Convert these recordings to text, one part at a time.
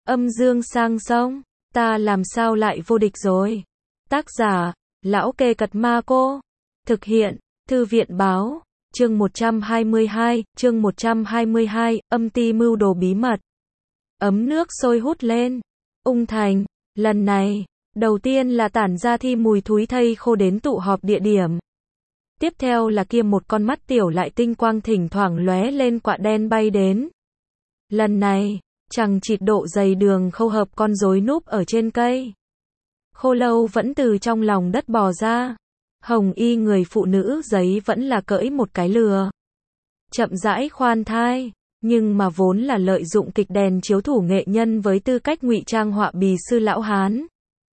Âm dương sang sông, ta làm sao lại vô địch rồi. Tác giả, Lão Kê Cật Ma Cô. Thực hiện, Thư viện báo. Chương 122, âm ti mưu đồ bí mật. Ấm nước sôi hút lên. Ung Thành, lần này, đầu tiên là tản ra thi mùi thúi thây khô đến tụ họp địa điểm. Tiếp theo là kia một con mắt tiểu lại tinh quang thỉnh thoảng lóe lên quạ đen bay đến. Lần này, chằng chịt độ dày đường khâu hợp con rối núp ở trên cây. Khô lâu vẫn từ trong lòng đất bò ra. Hồng y người phụ nữ giấy vẫn là cỡi một cái lừa. Chậm rãi khoan thai, nhưng mà vốn là lợi dụng kịch đèn chiếu thủ nghệ nhân với tư cách ngụy trang họa bì sư lão Hán.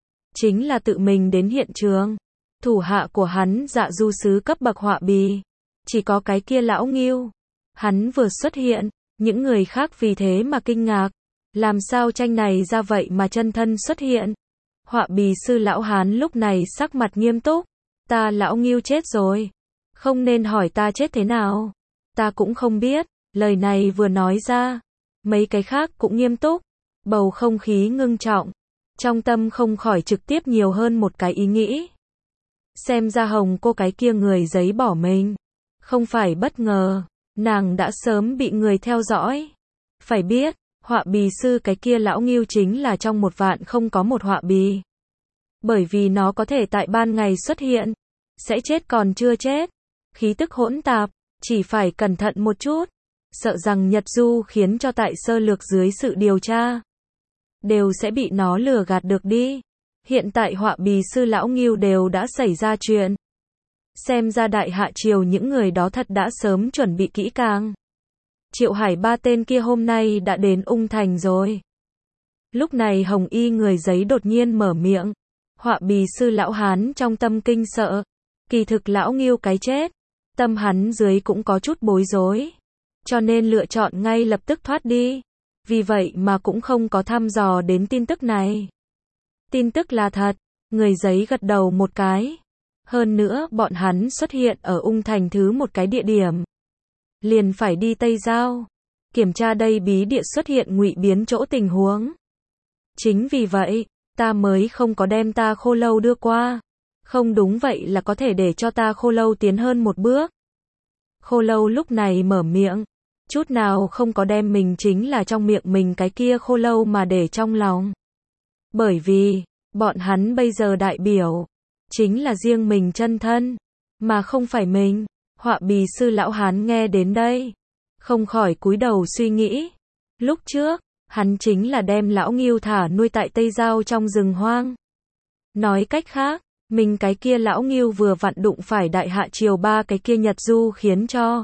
Chính là tự mình đến hiện trường. Thủ hạ của hắn dạ du sứ cấp bậc họa bì. Chỉ có cái kia lão Ngưu. Hắn vừa xuất hiện, những người khác vì thế mà kinh ngạc. Làm sao tranh này ra vậy mà chân thân xuất hiện. Họa bì sư lão Hán lúc này sắc mặt nghiêm túc. Ta lão Ngưu chết rồi. Không nên hỏi ta chết thế nào. Ta cũng không biết. Lời này vừa nói ra. Mấy cái khác cũng nghiêm túc. Bầu không khí ngưng trọng. Trong tâm không khỏi trực tiếp nhiều hơn một cái ý nghĩ. Xem ra Hồng cô cái kia người giấy bỏ mình. Không phải bất ngờ. Nàng đã sớm bị người theo dõi. Phải biết, họa bì sư cái kia lão Ngưu chính là trong 1 vạn không có một họa bì. Bởi vì nó có thể tại ban ngày xuất hiện. Sẽ chết còn chưa chết. Khí tức hỗn tạp. Chỉ phải cẩn thận một chút. Sợ rằng Nhật Du khiến cho tại sơ lược dưới sự điều tra. Đều sẽ bị nó lừa gạt được đi. Hiện tại họa bì sư lão Ngưu đều đã xảy ra chuyện. Xem ra đại hạ triều những người đó thật đã sớm chuẩn bị kỹ càng. Triệu Hải 3 tên kia hôm nay đã đến Ung Thành rồi. Lúc này hồng y người giấy đột nhiên mở miệng. Họa bì sư lão Hán trong tâm kinh sợ. Kỳ thực lão Ngưu cái chết. Tâm hắn dưới cũng có chút bối rối. Cho nên lựa chọn ngay lập tức thoát đi. Vì vậy mà cũng không có thăm dò đến tin tức này. Tin tức là thật. Người giấy gật đầu một cái. Hơn nữa bọn hắn xuất hiện ở Ung Thành thứ một cái địa điểm. Liền phải đi Tây Giao. Kiểm tra đây bí địa xuất hiện ngụy biến chỗ tình huống. Chính vì vậy, ta mới không có đem ta khô lâu đưa qua. Không đúng vậy là có thể để cho ta khô lâu tiến hơn một bước. Khô lâu lúc này mở miệng. Chút nào không có đem mình chính là trong miệng mình cái kia khô lâu mà để trong lòng. Bởi vì, bọn hắn bây giờ đại biểu. Chính là riêng mình chân thân. Mà không phải mình. Họa bì sư lão Hán nghe đến đây. Không khỏi cúi đầu suy nghĩ. Lúc trước, hắn chính là đem lão Ngưu thả nuôi tại Tây Giao trong rừng hoang. Nói cách khác, mình cái kia lão Ngưu vừa vặn đụng phải đại hạ triều 3 cái kia Nhật Du khiến cho.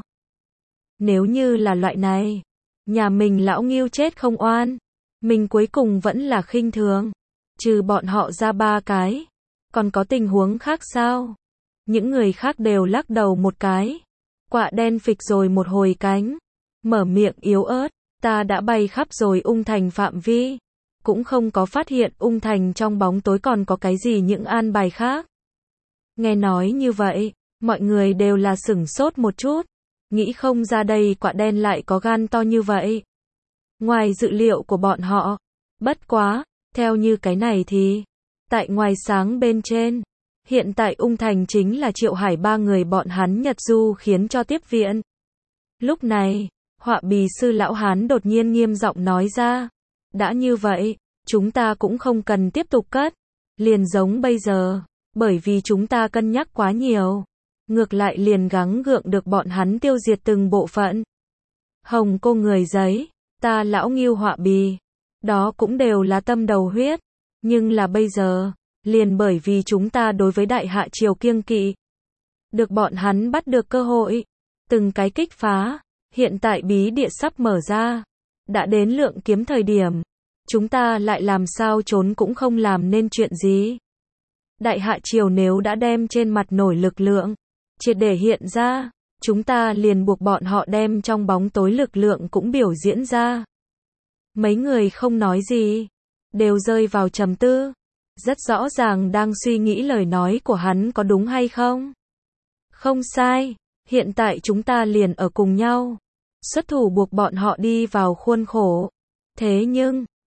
Nếu như là loại này, nhà mình lão Ngưu chết không oan. Mình cuối cùng vẫn là khinh thường. Trừ bọn họ ra 3 cái. Còn có tình huống khác sao? Những người khác đều lắc đầu một cái. Quạ đen phịch rồi một hồi cánh. Mở miệng yếu ớt. Ta đã bay khắp rồi Ung Thành phạm vi. Cũng không có phát hiện Ung Thành trong bóng tối còn có cái gì những an bài khác. Nghe nói như vậy, mọi người đều là sửng sốt một chút. Nghĩ không ra đây quạ đen lại có gan to như vậy. Ngoài dự liệu của bọn họ. Bất quá, theo như cái này thì, tại ngoài sáng bên trên, hiện tại Ung Thành chính là Triệu Hải 3 người bọn hắn Nhật Du khiến cho tiếp viện. Lúc này, họa bì sư lão Hán đột nhiên nghiêm giọng nói ra. Đã như vậy, chúng ta cũng không cần tiếp tục cất. Liền giống bây giờ, bởi vì chúng ta cân nhắc quá nhiều. Ngược lại liền gắng gượng được bọn hắn tiêu diệt từng bộ phận. Hồng cô người giấy, ta lão Ngưu họa bì. Đó cũng đều là tâm đầu huyết. Nhưng là bây giờ, liền bởi vì chúng ta đối với đại hạ triều kiêng kỵ. Được bọn hắn bắt được cơ hội. Từng cái kích phá. Hiện tại bí địa sắp mở ra. Đã đến lượng kiếm thời điểm. Chúng ta lại làm sao trốn cũng không làm nên chuyện gì. Đại hạ triều nếu đã đem trên mặt nổi lực lượng. Triệt để hiện ra. Chúng ta liền buộc bọn họ đem trong bóng tối lực lượng cũng biểu diễn ra. Mấy người không nói gì. Đều rơi vào trầm tư. Rất rõ ràng đang suy nghĩ lời nói của hắn có đúng hay không. Không sai. Hiện tại chúng ta liền ở cùng nhau. Xuất thủ buộc bọn họ đi vào khuôn khổ. Thế nhưng,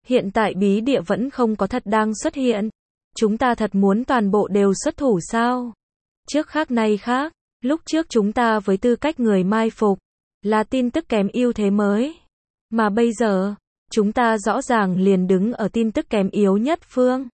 Hiện tại bí địa vẫn không có thật đang xuất hiện. Chúng ta thật muốn toàn bộ đều xuất thủ sao? Trước khác nay khác, lúc trước chúng ta với tư cách người mai phục, là tin tức kém ưu thế mới. Mà bây giờ, chúng ta rõ ràng liền đứng ở tin tức kém yếu nhất phương.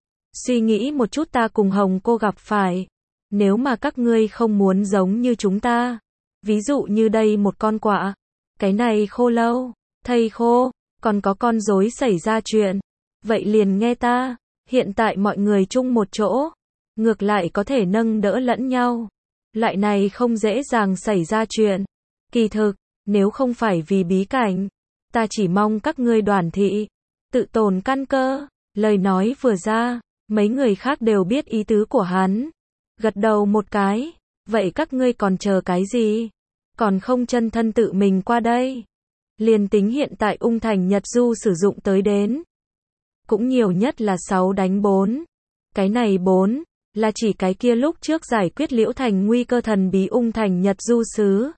Suy nghĩ một chút ta cùng Hồng cô gặp phải. Nếu mà các ngươi không muốn giống như chúng ta, ví dụ như đây một con quạ, cái này khô lâu, thây khô, còn có con rối xảy ra chuyện. Vậy liền nghe ta, hiện tại mọi người chung một chỗ, ngược lại có thể nâng đỡ lẫn nhau. Loại này không dễ dàng xảy ra chuyện. Kỳ thực, nếu không phải vì bí cảnh, ta chỉ mong các ngươi đoàn thị, tự tồn căn cơ. Lời nói vừa ra, mấy người khác đều biết ý tứ của hắn. Gật đầu một cái, vậy các ngươi còn chờ cái gì? Còn không chân thân tự mình qua đây. Liền tính hiện tại Ung Thành Nhật Du sử dụng tới đến. Cũng nhiều nhất là 6 đánh 4. Cái này 4, là chỉ cái kia lúc trước giải quyết Liễu Thành nguy cơ thần bí Ung Thành Nhật Du sứ.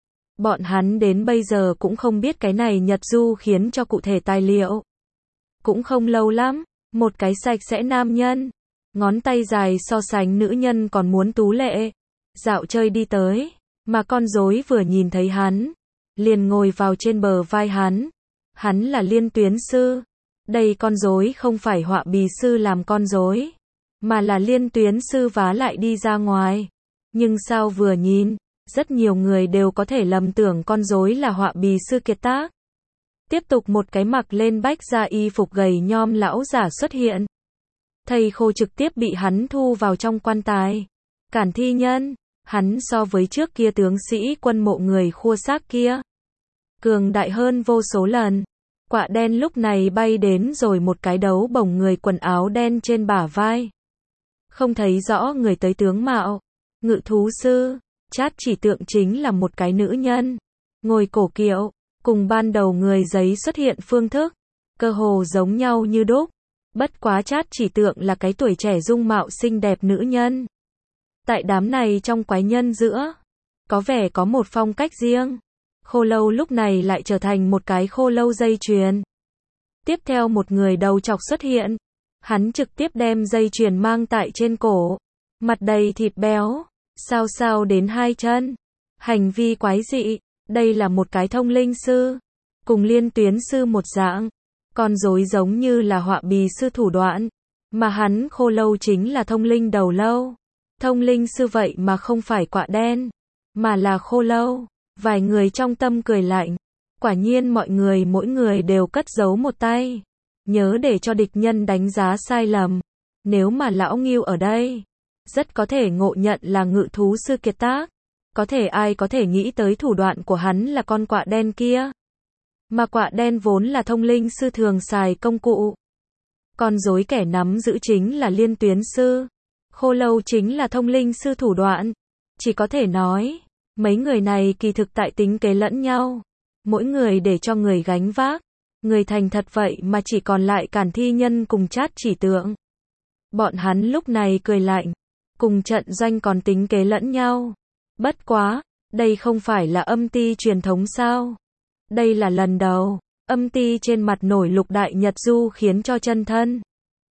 Bọn hắn đến bây giờ cũng không biết cái này Nhật Du khiến cho cụ thể tài liệu. Cũng không lâu lắm, một cái sạch sẽ nam nhân, ngón tay dài so sánh nữ nhân còn muốn tú lệ, dạo chơi đi tới, mà con rối vừa nhìn thấy hắn, liền ngồi vào trên bờ vai hắn. Hắn là Liên Tuyến Sư. Đây con rối không phải họa bì sư làm con rối, mà là Liên Tuyến Sư vá lại đi ra ngoài. Nhưng sao vừa nhìn, rất nhiều người đều có thể lầm tưởng con rối là họa bì sư kiệt tác. Tiếp tục một cái mặc lên bách gia y phục gầy nhom lão giả xuất hiện. Thầy khô trực tiếp bị hắn thu vào trong quan tài. Cản thi nhân, hắn so với trước kia tướng sĩ quân mộ người khua xác kia cường đại hơn vô số lần. Quạ đen lúc này bay đến rồi một cái đấu bổng người quần áo đen trên bả vai. Không thấy rõ người tới tướng mạo. Ngự thú sư, Chát chỉ tượng chính là một cái nữ nhân. Ngồi cổ kiệu, cùng ban đầu người giấy xuất hiện phương thức. Cơ hồ giống nhau như đúc. Bất quá Chát chỉ tượng là cái tuổi trẻ dung mạo xinh đẹp nữ nhân. Tại đám này trong quái nhân giữa, có vẻ có một phong cách riêng. Khô lâu lúc này lại trở thành một cái khô lâu dây chuyền. Tiếp theo một người đầu chọc xuất hiện. Hắn trực tiếp đem dây chuyền mang tại trên cổ. Mặt đầy thịt béo, sao sao đến 2 chân. Hành vi quái dị, đây là một cái thông linh sư. Cùng Liên Tuyến Sư một dạng. Con rối giống như là họa bì sư thủ đoạn. Mà hắn khô lâu chính là thông linh đầu lâu. Thông linh sư vậy mà không phải quạ đen, mà là khô lâu. Vài người trong tâm cười lạnh. Quả nhiên mọi người mỗi người đều cất giấu một tay. Nhớ để cho địch nhân đánh giá sai lầm. Nếu mà lão Ngưu ở đây, rất có thể ngộ nhận là ngự thú sư kiệt tác. Có thể ai có thể nghĩ tới thủ đoạn của hắn là con quạ đen kia. Mà quạ đen vốn là thông linh sư thường xài công cụ. Con rối kẻ nắm giữ chính là Liên Tuyến Sư. Khô lâu chính là thông linh sư thủ đoạn. Chỉ có thể nói, mấy người này kỳ thực tại tính kế lẫn nhau. Mỗi người để cho người gánh vác. Người thành thật vậy mà chỉ còn lại Cản thi nhân cùng Chát chỉ tượng. Bọn hắn lúc này cười lạnh. Cùng trận doanh còn tính kế lẫn nhau. Bất quá, đây không phải là âm ti truyền thống sao? Đây là lần đầu, âm ti trên mặt nổi lục đại Nhật Du khiến cho chân thân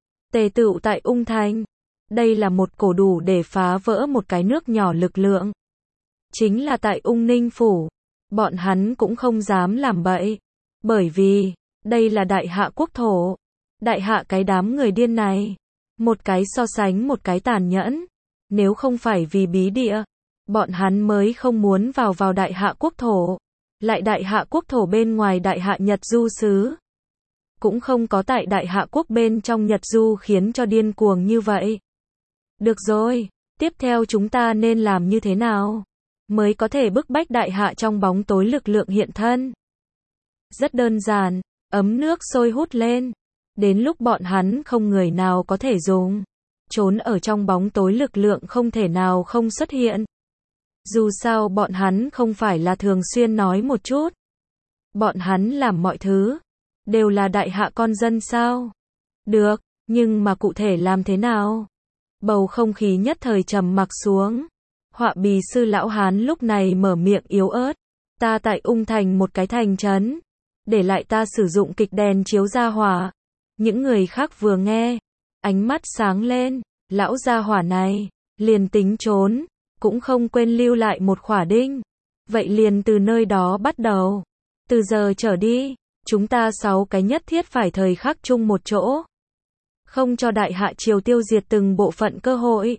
tề tựu tại Ung Thành. Đây là một cổ đủ để phá vỡ một cái nước nhỏ lực lượng. Chính là tại Ung Ninh Phủ, bọn hắn cũng không dám làm bậy. Bởi vì, đây là đại hạ quốc thổ. Đại hạ cái đám người điên này. Một cái so sánh một cái tàn nhẫn. Nếu không phải vì bí địa, bọn hắn mới không muốn vào đại hạ quốc thổ. Lại đại hạ quốc thổ bên ngoài đại hạ Nhật Du xứ. Cũng không có tại đại hạ quốc bên trong Nhật Du khiến cho điên cuồng như vậy. Được rồi, tiếp theo chúng ta nên làm như thế nào? Mới có thể bức bách đại hạ trong bóng tối lực lượng hiện thân. Rất đơn giản, ấm nước sôi hút lên. Đến lúc bọn hắn không người nào có thể dùng. Trốn ở trong bóng tối lực lượng không thể nào không xuất hiện. Dù sao bọn hắn không phải là thường xuyên nói một chút. Bọn hắn làm mọi thứ. Đều là đại hạ con dân sao? Được, nhưng mà cụ thể làm thế nào? Bầu không khí nhất thời trầm mặc xuống. Họa bì sư lão hán lúc này mở miệng yếu ớt. Ta tại Ung Thành một cái thành trấn. để lại ta sử dụng kịch đèn chiếu ra hỏa. Những người khác vừa nghe, ánh mắt sáng lên, lão gia hỏa này, liền tính trốn, cũng không quên lưu lại một khỏa đinh. Vậy liền từ nơi đó bắt đầu. Từ giờ trở đi, chúng ta 6 cái nhất thiết phải thời khắc chung một chỗ. Không cho Đại Hạ Triều tiêu diệt từng bộ phận cơ hội.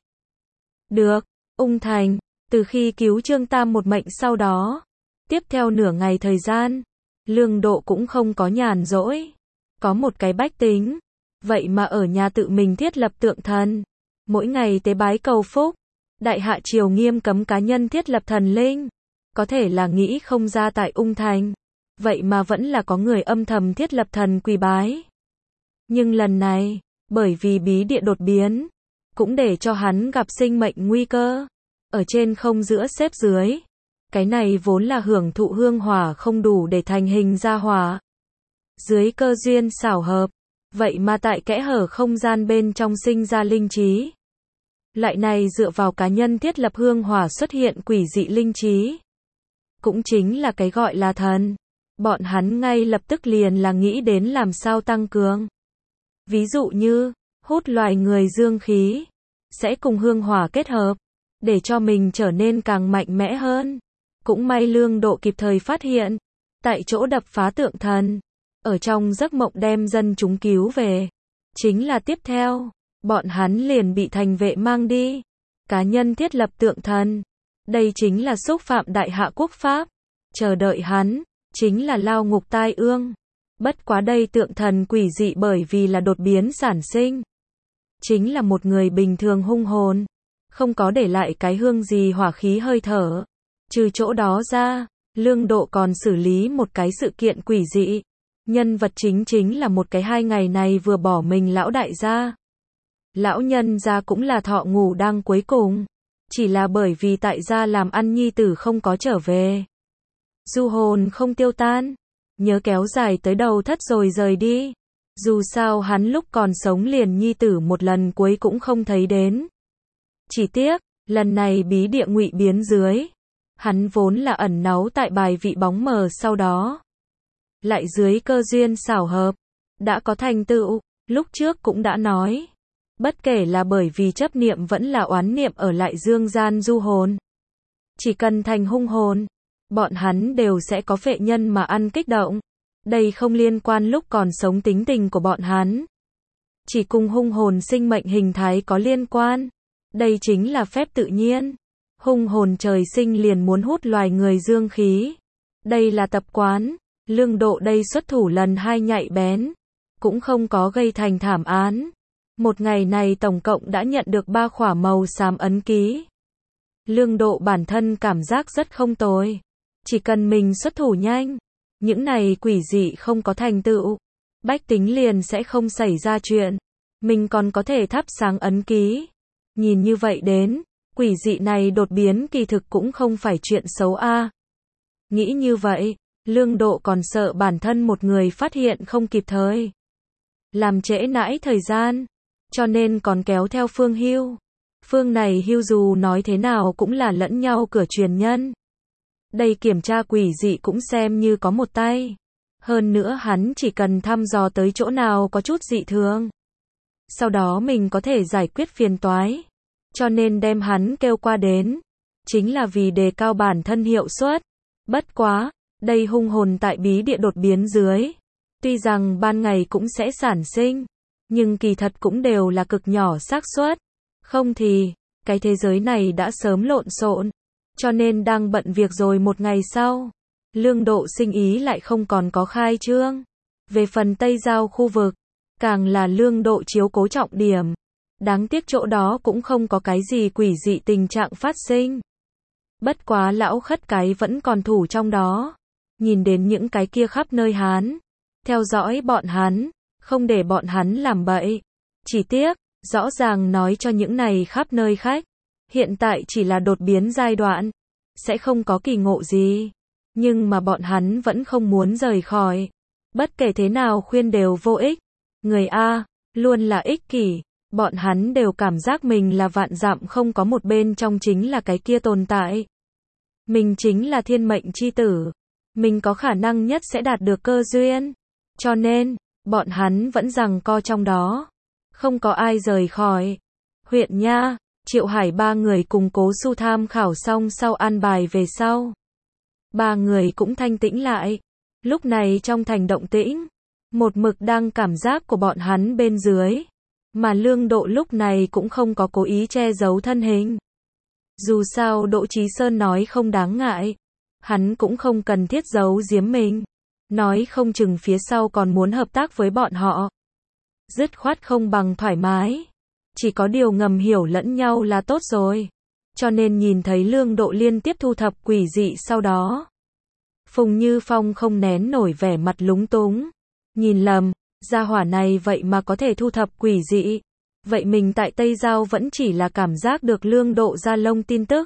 Được, Ung Thành, từ khi cứu Trương Tam một mệnh sau đó, tiếp theo nửa ngày thời gian, Lương Độ cũng không có nhàn rỗi. Có một cái bách tính, vậy mà ở nhà tự mình thiết lập tượng thần, mỗi ngày tế bái cầu phúc. Đại Hạ Triều nghiêm cấm cá nhân thiết lập thần linh, có thể là nghĩ không ra tại Ung Thành, vậy mà vẫn là có người âm thầm thiết lập thần quỳ bái. Nhưng lần này, bởi vì bí địa đột biến, cũng để cho hắn gặp sinh mệnh nguy cơ, ở trên không giữa xếp dưới. Cái này vốn là hưởng thụ hương hỏa không đủ để thành hình ra hỏa. Dưới cơ duyên xảo hợp, vậy mà tại kẽ hở không gian bên trong sinh ra linh trí. Lại này dựa vào cá nhân thiết lập hương hỏa xuất hiện quỷ dị linh trí. Cũng chính là cái gọi là thần. Bọn hắn ngay lập tức liền là nghĩ đến làm sao tăng cường. Ví dụ như, hút loài người dương khí, sẽ cùng hương hỏa kết hợp, để cho mình trở nên càng mạnh mẽ hơn. Cũng may Lương Độ kịp thời phát hiện, tại chỗ đập phá tượng thần, ở trong giấc mộng đem dân chúng cứu về. Chính là tiếp theo, bọn hắn liền bị thành vệ mang đi. Cá nhân thiết lập tượng thần, đây chính là xúc phạm Đại Hạ quốc pháp. Chờ đợi hắn, chính là lao ngục tai ương. Bất quá đây tượng thần quỷ dị bởi vì là đột biến sản sinh. Chính là một người bình thường hung hồn, không có để lại cái hương gì hỏa khí hơi thở. Trừ chỗ đó ra, Lương Độ còn xử lý một cái sự kiện quỷ dị. Nhân vật chính là một cái 2 ngày này vừa bỏ mình lão đại gia. Lão nhân gia cũng là thọ ngủ đang cuối cùng. Chỉ là bởi vì tại gia làm ăn nhi tử không có trở về. Du hồn không tiêu tan. Nhớ kéo dài tới đầu thất rồi rời đi. Dù sao hắn lúc còn sống liền nhi tử một lần cuối cũng không thấy đến. Chỉ tiếc, lần này bí địa ngụy biến dưới. Hắn vốn là ẩn náu tại bài vị bóng mờ sau đó. Lại dưới cơ duyên xảo hợp, đã có thành tựu, lúc trước cũng đã nói. Bất kể là bởi vì chấp niệm vẫn là oán niệm ở lại dương gian du hồn. Chỉ cần thành hung hồn, bọn hắn đều sẽ có phệ nhân mà ăn kích động. Đây không liên quan lúc còn sống tính tình của bọn hắn. Chỉ cùng hung hồn sinh mệnh hình thái có liên quan. Đây chính là phép tự nhiên. Hung hồn trời sinh liền muốn hút loài người dương khí. Đây là tập quán. Lương Độ đây xuất thủ lần 2 nhạy bén, cũng không có gây thành thảm án. Một ngày này tổng cộng đã nhận được 3 khỏa màu xám ấn ký. Lương Độ bản thân cảm giác rất không tồi. Chỉ cần mình xuất thủ nhanh, những này quỷ dị không có thành tựu, bách tính liền sẽ không xảy ra chuyện. Mình còn có thể thắp sáng ấn ký. Nhìn như vậy đến, quỷ dị này đột biến kỳ thực cũng không phải chuyện xấu a. Nghĩ như vậy, Lương Độ còn sợ bản thân một người phát hiện không kịp thời, làm trễ nãi thời gian, cho nên còn kéo theo Phương Hưu. Phương này Hưu dù nói thế nào cũng là lẫn nhau cửa truyền nhân. Đây kiểm tra quỷ dị cũng xem như có một tay. Hơn nữa hắn chỉ cần thăm dò tới chỗ nào có chút dị thường, sau đó mình có thể giải quyết phiền toái. Cho nên đem hắn kêu qua đến, chính là vì đề cao bản thân hiệu suất. Bất quá, đây hung hồn tại bí địa đột biến dưới. Tuy rằng ban ngày cũng sẽ sản sinh, nhưng kỳ thật cũng đều là cực nhỏ xác suất. Không thì, cái thế giới này đã sớm lộn xộn. Cho nên đang bận việc rồi một ngày sau, Lương Độ sinh ý lại không còn có khai trương. Về phần Tây Giao khu vực, càng là Lương Độ chiếu cố trọng điểm. Đáng tiếc chỗ đó cũng không có cái gì quỷ dị tình trạng phát sinh. Bất quá lão khất cái vẫn còn thủ trong đó. Nhìn đến những cái kia khắp nơi hắn, theo dõi bọn hắn, không để bọn hắn làm bậy. Chỉ tiếc, rõ ràng nói cho những này khắp nơi khách, hiện tại chỉ là đột biến giai đoạn, sẽ không có kỳ ngộ gì. Nhưng mà bọn hắn vẫn không muốn rời khỏi. Bất kể thế nào khuyên đều vô ích. Người A, luôn là ích kỷ. Bọn hắn đều cảm giác mình là vạn dặm không có một bên trong chính là cái kia tồn tại. Mình chính là thiên mệnh chi tử. mình có khả năng nhất sẽ đạt được cơ duyên. Cho nên, bọn hắn vẫn giằng co trong đó. Không có ai rời khỏi. Huyện nha, Triệu Hải ba người cùng Cố Su tham khảo xong sau an bài về sau. Ba người cũng thanh tĩnh lại. Lúc này trong thành động tĩnh, một mực đang cảm giác của bọn hắn bên dưới. Mà Lương Độ lúc này cũng không có cố ý che giấu thân hình. Dù sao Đỗ Chí Sơn nói không đáng ngại. Hắn cũng không cần thiết giấu giếm mình. Nói không chừng phía sau còn muốn hợp tác với bọn họ. Dứt khoát không bằng thoải mái. Chỉ có điều ngầm hiểu lẫn nhau là tốt rồi. Cho nên nhìn thấy Lương Độ liên tiếp thu thập quỷ dị sau đó. Phùng Như Phong không nén nổi vẻ mặt lúng túng. Nhìn lầm, gia hỏa này vậy mà có thể thu thập quỷ dị. Vậy mình tại Tây Giao vẫn chỉ là cảm giác được Lương Độ ra lông tin tức.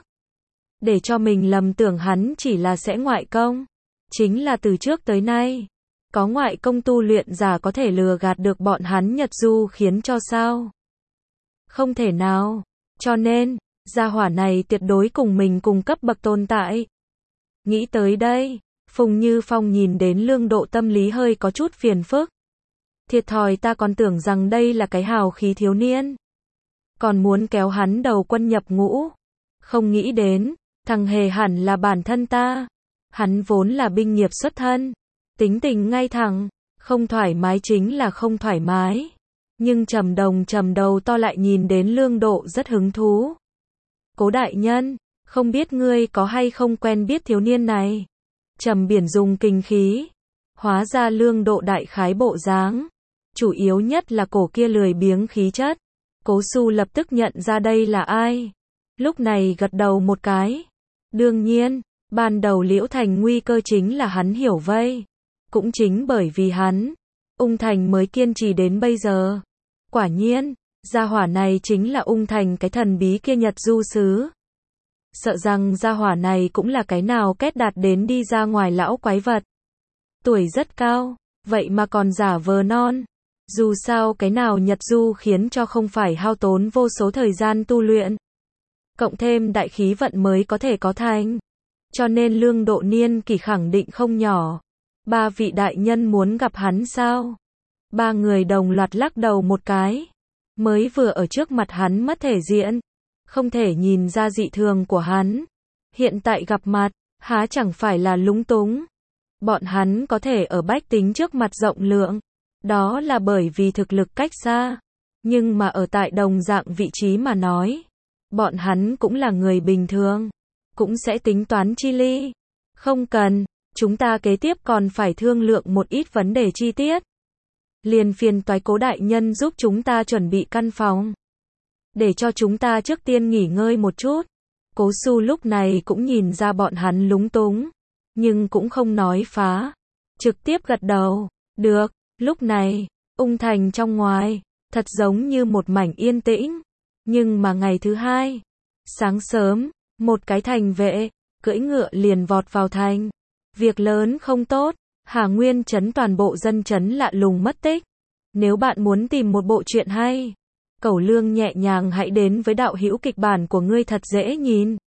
Để cho mình lầm tưởng hắn chỉ là sẽ ngoại công. Chính là từ trước tới nay. Có ngoại công tu luyện giả có thể lừa gạt được bọn hắn Nhật Du khiến cho sao? Không thể nào. Cho nên, gia hỏa này tuyệt đối cùng mình cùng cấp bậc tồn tại. Nghĩ tới đây, Phùng Như Phong nhìn đến Lương Độ tâm lý hơi có chút phiền phức. Thiệt thòi, ta còn tưởng rằng đây là cái hào khí thiếu niên. Còn muốn kéo hắn đầu quân nhập ngũ. Không nghĩ đến, thằng hề hẳn là bản thân ta. Hắn vốn là binh nghiệp xuất thân. Tính tình ngay thẳng, không thoải mái chính là không thoải mái. Nhưng trầm đầu to lại nhìn đến Lương Độ rất hứng thú. Cố đại nhân, không biết ngươi có hay không quen biết thiếu niên này? Trầm Biển dùng kinh khí. Hóa ra Lương Độ đại khái bộ dáng. Chủ yếu nhất là cổ kia lười biếng khí chất. Cố Su lập tức nhận ra đây là ai. Lúc này gật đầu một cái. Đương nhiên, ban đầu Liễu Thành nguy cơ chính là hắn hiểu vây. Cũng chính bởi vì hắn, Ung Thành mới kiên trì đến bây giờ. Quả nhiên, gia hỏa này chính là Ung Thành cái thần bí kia Nhật Du sứ. Sợ rằng gia hỏa này cũng là cái nào kết đạt đến đi ra ngoài lão quái vật. Tuổi rất cao, vậy mà còn giả vờ non. Dù sao cái nào Nhật Du khiến cho không phải hao tốn vô số thời gian tu luyện. Cộng thêm đại khí vận mới có thể có thành. Cho nên Lương Độ niên kỷ khẳng định không nhỏ. Ba vị đại nhân muốn gặp hắn sao? Ba người đồng loạt lắc đầu một cái. Mới vừa ở trước mặt hắn mất thể diện. Không thể nhìn ra dị thường của hắn. Hiện tại gặp mặt, há chẳng phải là lúng túng. Bọn hắn có thể ở bách tính trước mặt rộng lượng. Đó là bởi vì thực lực cách xa. Nhưng mà ở tại đồng dạng vị trí mà nói. Bọn hắn cũng là người bình thường. Cũng sẽ tính toán chi ly. Không cần. Chúng ta kế tiếp còn phải thương lượng một ít vấn đề chi tiết. Liền phiền toái Cố đại nhân giúp chúng ta chuẩn bị căn phòng. Để cho chúng ta trước tiên nghỉ ngơi một chút. Cố Su lúc này cũng nhìn ra bọn hắn lúng túng. Nhưng cũng không nói phá. Trực tiếp gật đầu. Được. Lúc này, Ung Thành trong ngoài, thật giống như một mảnh yên tĩnh. Nhưng mà ngày thứ hai, sáng sớm, một cái thành vệ, cưỡi ngựa liền vọt vào thành. Việc lớn không tốt, Hà Nguyên trấn toàn bộ dân trấn lạ lùng mất tích. Nếu bạn muốn tìm một bộ truyện hay, Cẩu Lương nhẹ nhàng hãy đến với đạo hữu kịch bản của ngươi thật dễ nhìn.